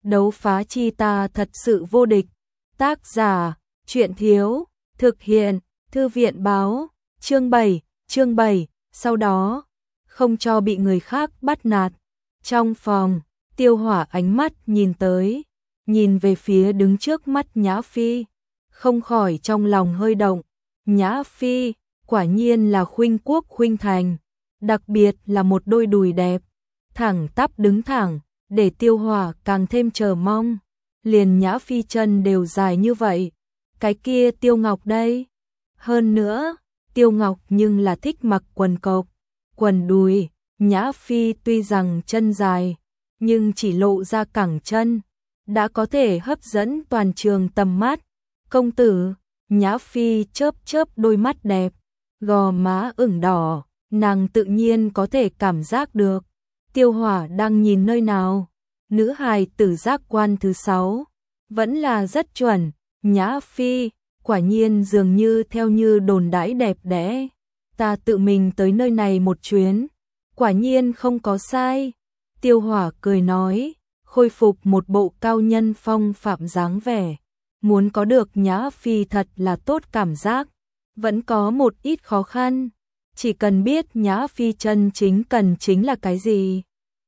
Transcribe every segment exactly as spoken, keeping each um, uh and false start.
đấu phá chi ta thật sự vô địch. Tác giả, truyện thiếu, thực hiện, thư viện báo, chương bảy, chương bảy, sau đó, không cho bị người khác bắt nạt. Trong phòng, Tiêu Hỏa ánh mắt nhìn tới, nhìn về phía đứng trước mắt Nhã Phi, không khỏi trong lòng hơi động. Nhã Phi, quả nhiên là khuynh quốc khuynh thành, đặc biệt là một đôi đùi đẹp, thẳng tắp đứng thẳng, để Tiêu Hỏa càng thêm chờ mong. Liền Nhã Phi chân đều dài như vậy, cái kia Tiêu Ngọc đây. Hơn nữa, Tiêu Ngọc nhưng là thích mặc quần cộc, quần đùi. Nhã Phi tuy rằng chân dài, nhưng chỉ lộ ra cẳng chân, đã có thể hấp dẫn toàn trường tầm mắt. Công tử, Nhã Phi chớp chớp đôi mắt đẹp, gò má ửng đỏ, nàng tự nhiên có thể cảm giác được Tiêu Hỏa đang nhìn nơi nào. Nữ hài tử giác quan thứ sáu, vẫn là rất chuẩn. Nhã Phi, quả nhiên dường như theo như đồn đãi đẹp đẽ, ta tự mình tới nơi này một chuyến, quả nhiên không có sai. Tiêu Hỏa cười nói, khôi phục một bộ cao nhân phong phạm dáng vẻ. Muốn có được Nhã Phi thật là tốt cảm giác, vẫn có một ít khó khăn, chỉ cần biết Nhã Phi chân chính cần chính là cái gì.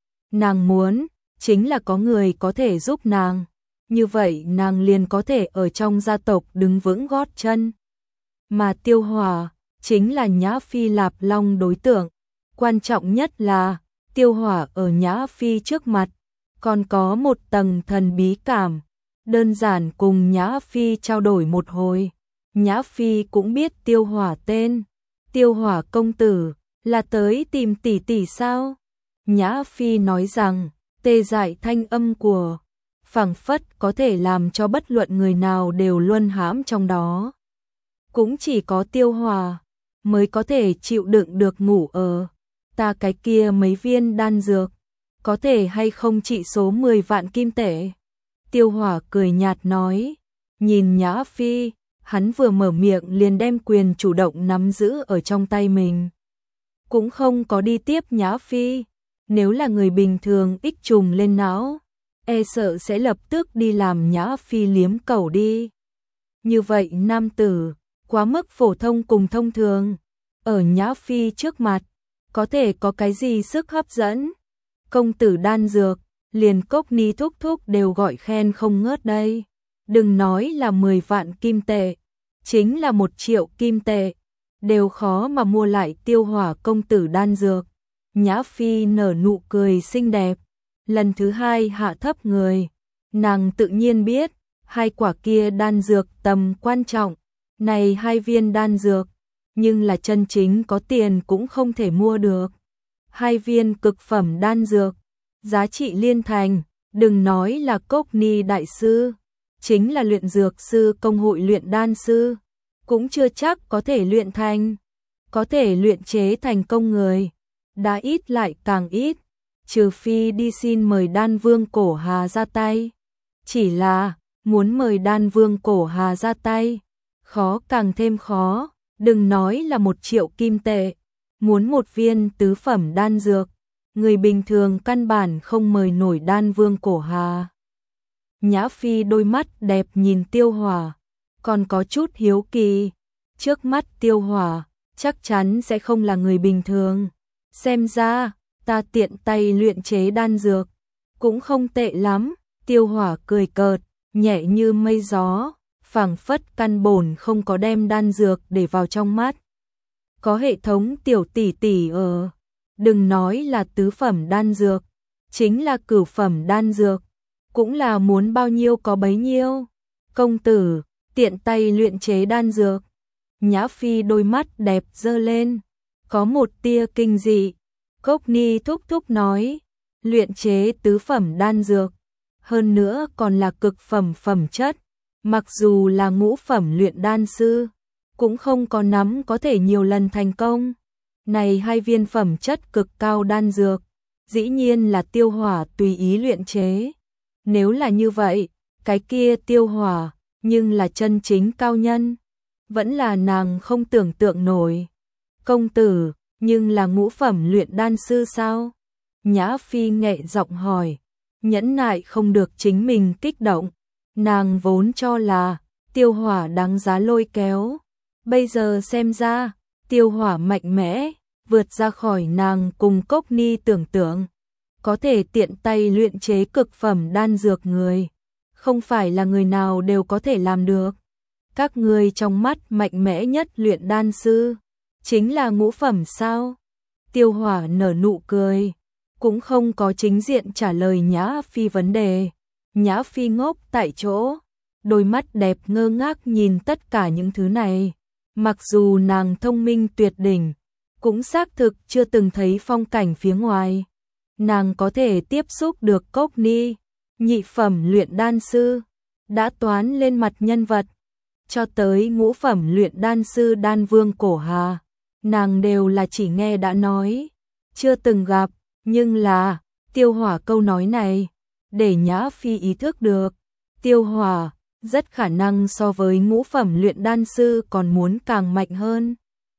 Nàng muốn, chính là có người có thể giúp nàng, như vậy nàng liền có thể ở trong gia tộc đứng vững gót chân. Mà Tiêu Hỏa, chính là Nhã Phi Lạp Long đối tượng. Quan trọng nhất là, Tiêu Hỏa ở Nhã Phi trước mặt, còn có một tầng thần bí cảm. Đơn giản cùng Nhã Phi trao đổi một hồi, Nhã Phi cũng biết Tiêu Hỏa tên. Tiêu Hỏa công tử, là tới tìm tỷ tỷ sao? Nhã Phi nói rằng, tê dại thanh âm của phảng phất có thể làm cho bất luận người nào đều luân hãm trong đó. Cũng chỉ có Tiêu Hỏa mới có thể chịu đựng được ngủ ở ta cái kia mấy viên đan dược, có thể hay không trị số mười vạn kim tệ. Tiêu Hỏa cười nhạt nói, nhìn Nhã Phi, hắn vừa mở miệng liền đem quyền chủ động nắm giữ ở trong tay mình. Cũng không có đi tiếp Nhã Phi, nếu là người bình thường ích trùng lên não, e sợ sẽ lập tức đi làm Nhã Phi liếm cẩu đi. Như vậy nam tử, quá mức phổ thông cùng thông thường, ở Nhã Phi trước mặt, có thể có cái gì sức hấp dẫn. Công tử đan dược, liền Cốc Ni thúc thúc đều gọi khen không ngớt đây. Đừng nói là mười vạn kim tệ, chính là một triệu kim tệ, đều khó mà mua lại Tiêu Hỏa công tử đan dược. Nhã Phi nở nụ cười xinh đẹp, lần thứ hai hạ thấp người. Nàng tự nhiên biết, hai quả kia đan dược tầm quan trọng, này hai viên đan dược, nhưng là chân chính có tiền cũng không thể mua được. Hai viên cực phẩm đan dược, giá trị liên thành, đừng nói là Cốc Ni đại sư, chính là luyện dược sư công hội luyện đan sư, cũng chưa chắc có thể luyện thành. Có thể luyện chế thành công người, đã ít lại càng ít, trừ phi đi xin mời Đan Vương Cổ Hà ra tay. Chỉ là, muốn mời Đan Vương Cổ Hà ra tay, khó càng thêm khó, đừng nói là một triệu kim tệ, muốn một viên tứ phẩm đan dược, người bình thường căn bản không mời nổi Đan Vương Cổ Hà. Nhã Phi đôi mắt đẹp nhìn Tiêu Hỏa, còn có chút hiếu kỳ, trước mắt Tiêu Hỏa, chắc chắn sẽ không là người bình thường. Xem ra, ta tiện tay luyện chế đan dược, cũng không tệ lắm. Tiêu Hỏa cười cợt, nhẹ như mây gió, phảng phất căn bổn không có đem đan dược để vào trong mắt. Có hệ thống tiểu tỷ tỷ ở, đừng nói là tứ phẩm đan dược, chính là cửu phẩm đan dược, cũng là muốn bao nhiêu có bấy nhiêu. Công tử, tiện tay luyện chế đan dược. Nhã Phi đôi mắt đẹp dơ lên, có một tia kinh dị. Cốc Ni thúc thúc nói, luyện chế tứ phẩm đan dược, hơn nữa còn là cực phẩm phẩm chất, mặc dù là ngũ phẩm luyện đan sư, cũng không có nắm có thể nhiều lần thành công. Này hai viên phẩm chất cực cao đan dược, dĩ nhiên là Tiêu Hỏa tùy ý luyện chế. Nếu là như vậy, cái kia Tiêu Hỏa, nhưng là chân chính cao nhân, vẫn là nàng không tưởng tượng nổi. Công tử, nhưng là ngũ phẩm luyện đan sư sao? Nhã Phi nhẹ giọng hỏi. nhẫn nại không được chính mình kích động. Nàng vốn cho là Tiêu Hỏa đáng giá lôi kéo, bây giờ xem ra, Tiêu Hỏa mạnh mẽ, vượt ra khỏi nàng cùng Cốc Ni tưởng tượng. Có thể tiện tay luyện chế cực phẩm đan dược người, không phải là người nào đều có thể làm được. Các ngươi trong mắt mạnh mẽ nhất luyện đan sư, chính là ngũ phẩm sao? Tiêu Hỏa nở nụ cười, cũng không có chính diện trả lời Nhã Phi vấn đề. Nhã Phi ngốc tại chỗ, đôi mắt đẹp ngơ ngác nhìn tất cả những thứ này. Mặc dù nàng thông minh tuyệt đỉnh, cũng xác thực chưa từng thấy phong cảnh phía ngoài. Nàng có thể tiếp xúc được Cốc Ni, nhị phẩm luyện đan sư, đã toán lên mặt nhân vật, cho tới ngũ phẩm luyện đan sư Đan Vương Cổ Hà, nàng đều là chỉ nghe đã nói, chưa từng gặp, nhưng là, Tiêu Hỏa câu nói này, để Nhã Phi ý thức được, Tiêu Hỏa rất khả năng so với ngũ phẩm luyện đan sư còn muốn càng mạnh hơn.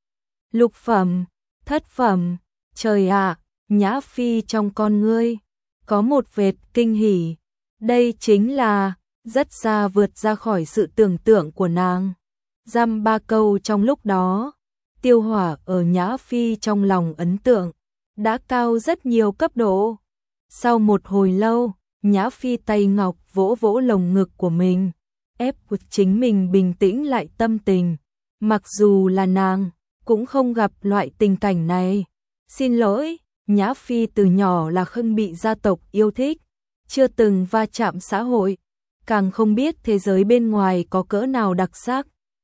Lục phẩm, thất phẩm, trời ạ, Nhã Phi trong con ngươi, có một vệt kinh hỉ, đây chính là, rất xa vượt ra khỏi sự tưởng tượng của nàng. Dăm ba câu trong lúc đó, Tiêu Hỏa ở Nhã Phi trong lòng ấn tượng, đã cao rất nhiều cấp độ. Sau một hồi lâu, Nhã Phi tay ngọc vỗ vỗ lồng ngực của mình, ép buộc chính mình bình tĩnh lại tâm tình. Mặc dù là nàng, cũng không gặp loại tình cảnh này. Xin lỗi, Nhã Phi từ nhỏ là không bị gia tộc yêu thích, chưa từng va chạm xã hội, càng không biết thế giới bên ngoài có cỡ nào đặc sắc.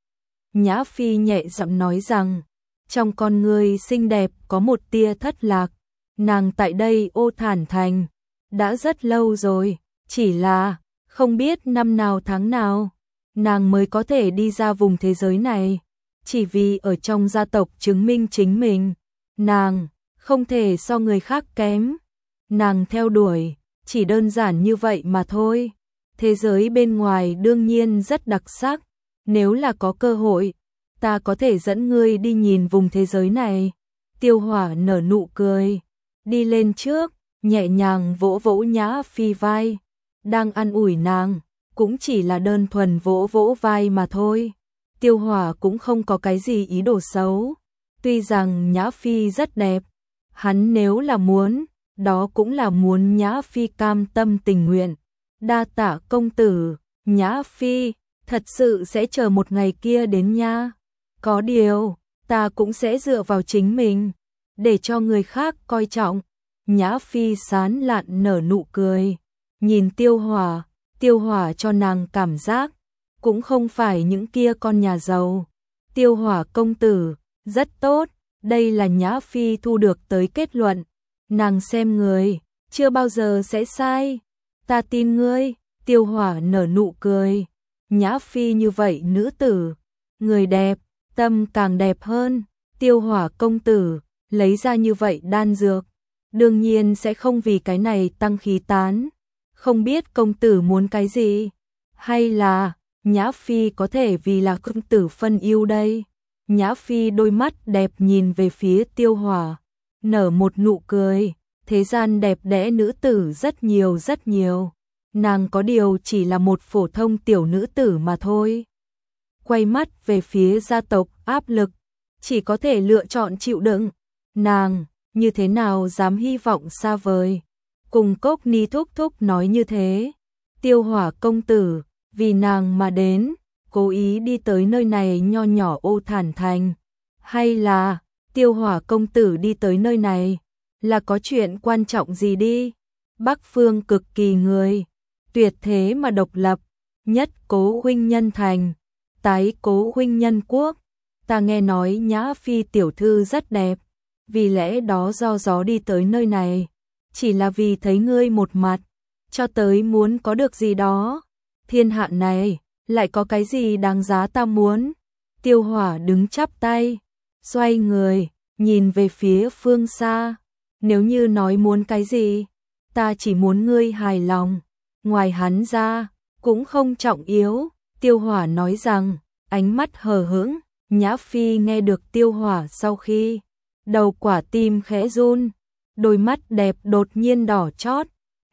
Nhã Phi nhẹ giọng nói rằng, trong con người xinh đẹp có một tia thất lạc, nàng tại đây Ô Thản Thành, đã rất lâu rồi, chỉ là, không biết năm nào tháng nào, nàng mới có thể đi ra vùng thế giới này, chỉ vì ở trong gia tộc chứng minh chính mình, nàng không thể so người khác kém, nàng theo đuổi, chỉ đơn giản như vậy mà thôi. Thế giới bên ngoài đương nhiên rất đặc sắc, nếu là có cơ hội, ta có thể dẫn ngươi đi nhìn vùng thế giới này. Tiêu Hỏa nở nụ cười, đi lên trước, nhẹ nhàng vỗ vỗ Nhã Phi vai, đang an ủi nàng, cũng chỉ là đơn thuần vỗ vỗ vai mà thôi. Tiêu Hỏa cũng không có cái gì ý đồ xấu, tuy rằng Nhã Phi rất đẹp, hắn nếu là muốn, đó cũng là muốn Nhã Phi cam tâm tình nguyện. Đa tạ công tử, Nhã Phi, thật sự sẽ chờ một ngày kia đến nha. Có điều, ta cũng sẽ dựa vào chính mình, để cho người khác coi trọng. Nhã Phi sán lạn nở nụ cười, nhìn Tiêu Hỏa, Tiêu Hỏa cho nàng cảm giác, cũng không phải những kia con nhà giàu. Tiêu Hỏa công tử, rất tốt, đây là Nhã Phi thu được tới kết luận. Nàng xem người, chưa bao giờ sẽ sai. Ta tin ngươi, Tiêu Hỏa nở nụ cười. Nhã Phi như vậy nữ tử, người đẹp, tâm càng đẹp hơn. Tiêu Hỏa công tử, lấy ra như vậy đan dược, đương nhiên sẽ không vì cái này tăng khí tán. Không biết công tử muốn cái gì? Hay là, Nhã Phi có thể vì là công tử phân yêu đây? Nhã Phi đôi mắt đẹp nhìn về phía Tiêu Hỏa, nở một nụ cười. Thế gian đẹp đẽ nữ tử rất nhiều rất nhiều, nàng có điều chỉ là một phổ thông tiểu nữ tử mà thôi. Quay mắt về phía gia tộc áp lực, chỉ có thể lựa chọn chịu đựng. Nàng, như thế nào dám hy vọng xa vời. Cùng Cốc Ni thúc thúc nói như thế. Tiêu Hỏa công tử, vì nàng mà đến, cố ý đi tới nơi này nho nhỏ Ô Thản Thành. Hay là, Tiêu Hỏa công tử đi tới nơi này, là có chuyện quan trọng gì đi. Bắc phương cực kỳ người, tuyệt thế mà độc lập, nhất cố huynh nhân thành, tái cố huynh nhân quốc. Ta nghe nói Nhã Phi tiểu thư rất đẹp, vì lẽ đó do gió đi tới nơi này, chỉ là vì thấy ngươi một mặt, cho tới muốn có được gì đó. Thiên hạ này, lại có cái gì đáng giá ta muốn? Tiêu Hỏa đứng chắp tay, xoay người, nhìn về phía phương xa. Nếu như nói muốn cái gì, ta chỉ muốn ngươi hài lòng, ngoài hắn ra, cũng không trọng yếu. Tiêu Hỏa nói rằng, ánh mắt hờ hững. Nhã Phi nghe được Tiêu Hỏa sau khi, đầu quả tim khẽ run, đôi mắt đẹp đột nhiên đỏ chót,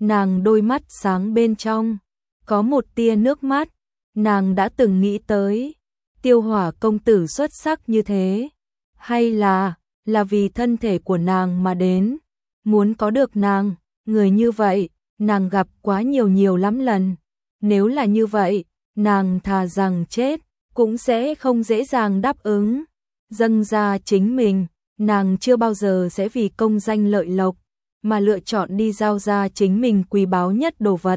nàng đôi mắt sáng bên trong, có một tia nước mắt, nàng đã từng nghĩ tới, Tiêu Hỏa công tử xuất sắc như thế, hay là, là vì thân thể của nàng mà đến, muốn có được nàng, người như vậy, nàng gặp quá nhiều nhiều lắm lần, nếu là như vậy, nàng thà rằng chết, cũng sẽ không dễ dàng đáp ứng, dâng ra chính mình, nàng chưa bao giờ sẽ vì công danh lợi lộc, mà lựa chọn đi giao ra chính mình quý báu nhất đồ vật.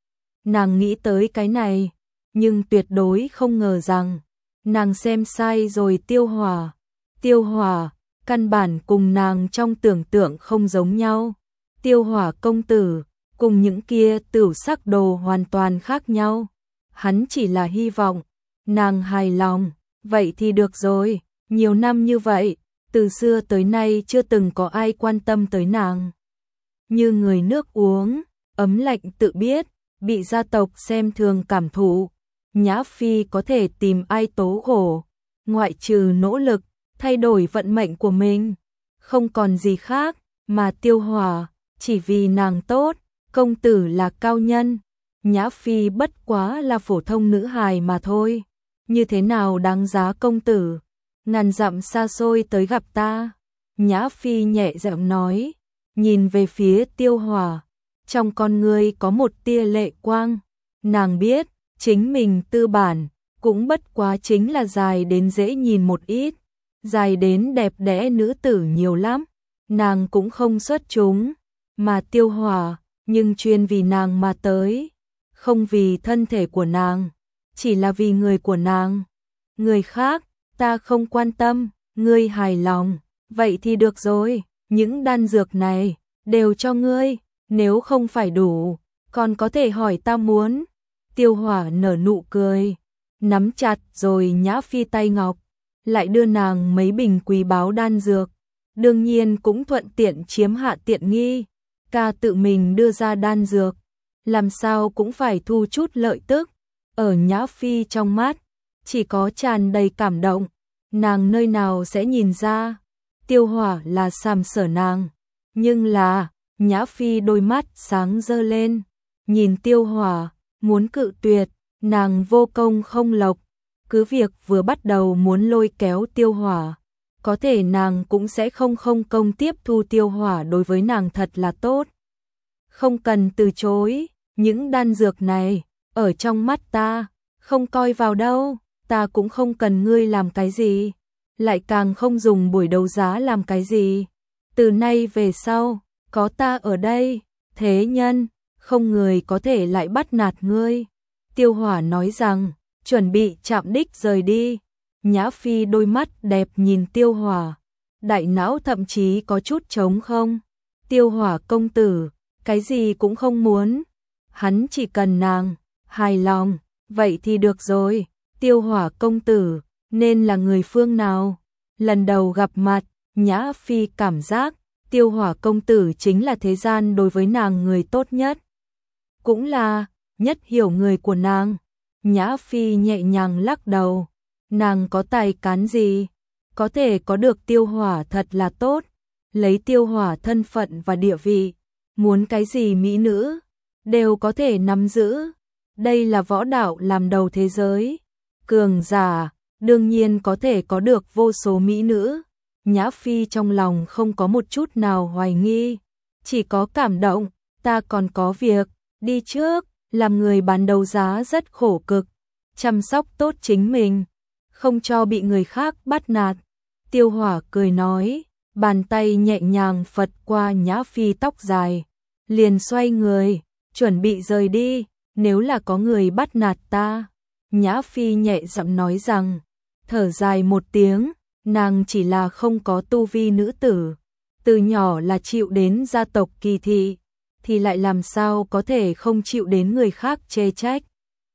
Nàng nghĩ tới cái này, nhưng tuyệt đối không ngờ rằng, nàng xem sai rồi. Tiêu Hỏa, Tiêu Hỏa, căn bản cùng nàng trong tưởng tượng không giống nhau. Tiêu Hỏa công tử, cùng những kia tửu sắc đồ hoàn toàn khác nhau. Hắn chỉ là hy vọng, nàng hài lòng, vậy thì được rồi, nhiều năm như vậy, từ xưa tới nay chưa từng có ai quan tâm tới nàng. Như người nước uống, ấm lạnh tự biết, bị gia tộc xem thường cảm thụ. Nhã Phi có thể tìm ai tố khổ, ngoại trừ nỗ lực, thay đổi vận mệnh của mình. Không còn gì khác, mà Tiêu Hỏa, chỉ vì nàng tốt, công tử là cao nhân. Nhã Phi bất quá là phổ thông nữ hài mà thôi. Như thế nào đáng giá công tử, ngàn dặm xa xôi tới gặp ta. Nhã Phi nhẹ giọng nói, nhìn về phía Tiêu Hỏa, trong con ngươi có một tia lệ quang. Nàng biết, chính mình tư bản, cũng bất quá chính là dài đến dễ nhìn một ít, dài đến đẹp đẽ nữ tử nhiều lắm, nàng cũng không xuất chúng, mà Tiêu Hỏa, nhưng chuyên vì nàng mà tới, không vì thân thể của nàng, chỉ là vì người của nàng. Người khác, ta không quan tâm, ngươi hài lòng, vậy thì được rồi, những đan dược này, đều cho ngươi, nếu không phải đủ, còn có thể hỏi ta muốn. Tiêu Hỏa nở nụ cười, nắm chặt rồi Nhã Phi tay ngọc, lại đưa nàng mấy bình quý báu đan dược, đương nhiên cũng thuận tiện chiếm hạ tiện nghi, ca tự mình đưa ra đan dược, làm sao cũng phải thu chút lợi tức. Ở Nhã Phi trong mắt, chỉ có tràn đầy cảm động, nàng nơi nào sẽ nhìn ra, Tiêu Hỏa là sàm sỡ nàng, nhưng là, Nhã Phi đôi mắt sáng dơ lên, nhìn Tiêu Hỏa, muốn cự tuyệt, nàng vô công không lộc, cứ việc vừa bắt đầu muốn lôi kéo Tiêu Hỏa, có thể nàng cũng sẽ không không công tiếp thu. Tiêu Hỏa đối với nàng thật là tốt, không cần từ chối, những đan dược này, ở trong mắt ta, không coi vào đâu, ta cũng không cần ngươi làm cái gì, lại càng không dùng buổi đấu giá làm cái gì, từ nay về sau, có ta ở đây, thế nhân, không người có thể lại bắt nạt ngươi. Tiêu Hỏa nói rằng, chuẩn bị chạm đích rời đi. Nhã Phi đôi mắt đẹp nhìn Tiêu Hỏa, đại não thậm chí có chút trống không. Tiêu Hỏa công tử, cái gì cũng không muốn, hắn chỉ cần nàng hài lòng, vậy thì được rồi. Tiêu Hỏa công tử, nên là người phương nào? Lần đầu gặp mặt, Nhã Phi cảm giác Tiêu Hỏa công tử chính là thế gian đối với nàng người tốt nhất, cũng là nhất hiểu người của nàng. Nhã Phi nhẹ nhàng lắc đầu, nàng có tài cán gì, có thể có được Tiêu Hỏa thật là tốt, lấy Tiêu Hỏa thân phận và địa vị, muốn cái gì mỹ nữ, đều có thể nắm giữ, đây là võ đạo làm đầu thế giới, cường giả, đương nhiên có thể có được vô số mỹ nữ. Nhã Phi trong lòng không có một chút nào hoài nghi, chỉ có cảm động, ta còn có việc, đi trước, làm người bán đấu giá rất khổ cực, chăm sóc tốt chính mình, không cho bị người khác bắt nạt. Tiêu Hỏa cười nói, bàn tay nhẹ nhàng phật qua Nhã Phi tóc dài, liền xoay người, chuẩn bị rời đi, nếu là có người bắt nạt ta. Nhã Phi nhẹ giọng nói rằng, thở dài một tiếng, nàng chỉ là không có tu vi nữ tử, từ nhỏ là chịu đến gia tộc kỳ thị, thì lại làm sao có thể không chịu đến người khác chê trách.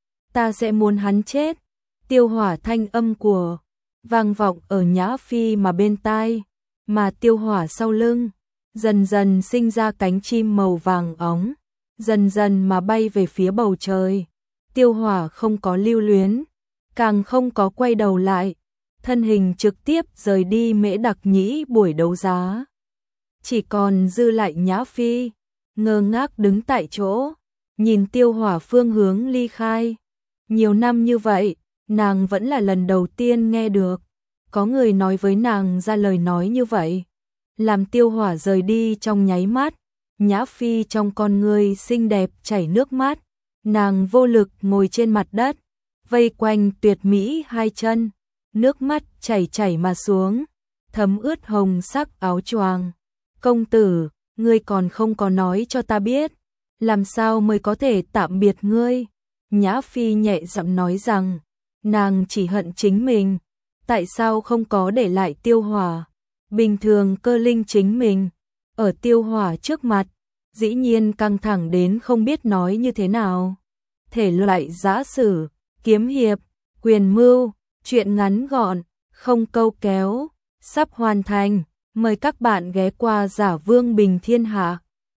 Ta sẽ muốn hắn chết. Tiêu Hỏa thanh âm của vang vọng ở Nhã Phi mà bên tai, mà Tiêu Hỏa sau lưng dần dần sinh ra cánh chim màu vàng óng, dần dần mà bay về phía bầu trời. Tiêu Hỏa không có lưu luyến, càng không có quay đầu lại, thân hình trực tiếp rời đi Mễ Đặc Nhĩ buổi đấu giá. Chỉ còn dư lại Nhã Phi, ngơ ngác đứng tại chỗ, nhìn Tiêu Hỏa phương hướng ly khai. Nhiều năm như vậy, nàng vẫn là lần đầu tiên nghe được có người nói với nàng ra lời nói như vậy. Làm Tiêu Hỏa rời đi trong nháy mắt, Nhã Phi trong con ngươi xinh đẹp chảy nước mắt, nàng vô lực ngồi trên mặt đất, vây quanh tuyệt mỹ hai chân, nước mắt chảy chảy mà xuống, thấm ướt hồng sắc áo choàng. Công tử, ngươi còn không có nói cho ta biết, làm sao mới có thể tạm biệt ngươi? Nhã Phi nhẹ giọng nói rằng, nàng chỉ hận chính mình, tại sao không có để lại Tiêu Hỏa. Bình thường Cơ Linh chính mình, ở Tiêu Hỏa trước mặt, dĩ nhiên căng thẳng đến không biết nói như thế nào. Thể loại giã sử, kiếm hiệp, quyền mưu, truyện ngắn gọn, không câu kéo, sắp hoàn thành. Mời các bạn ghé qua Giả Vương Bình Thiên Hạ.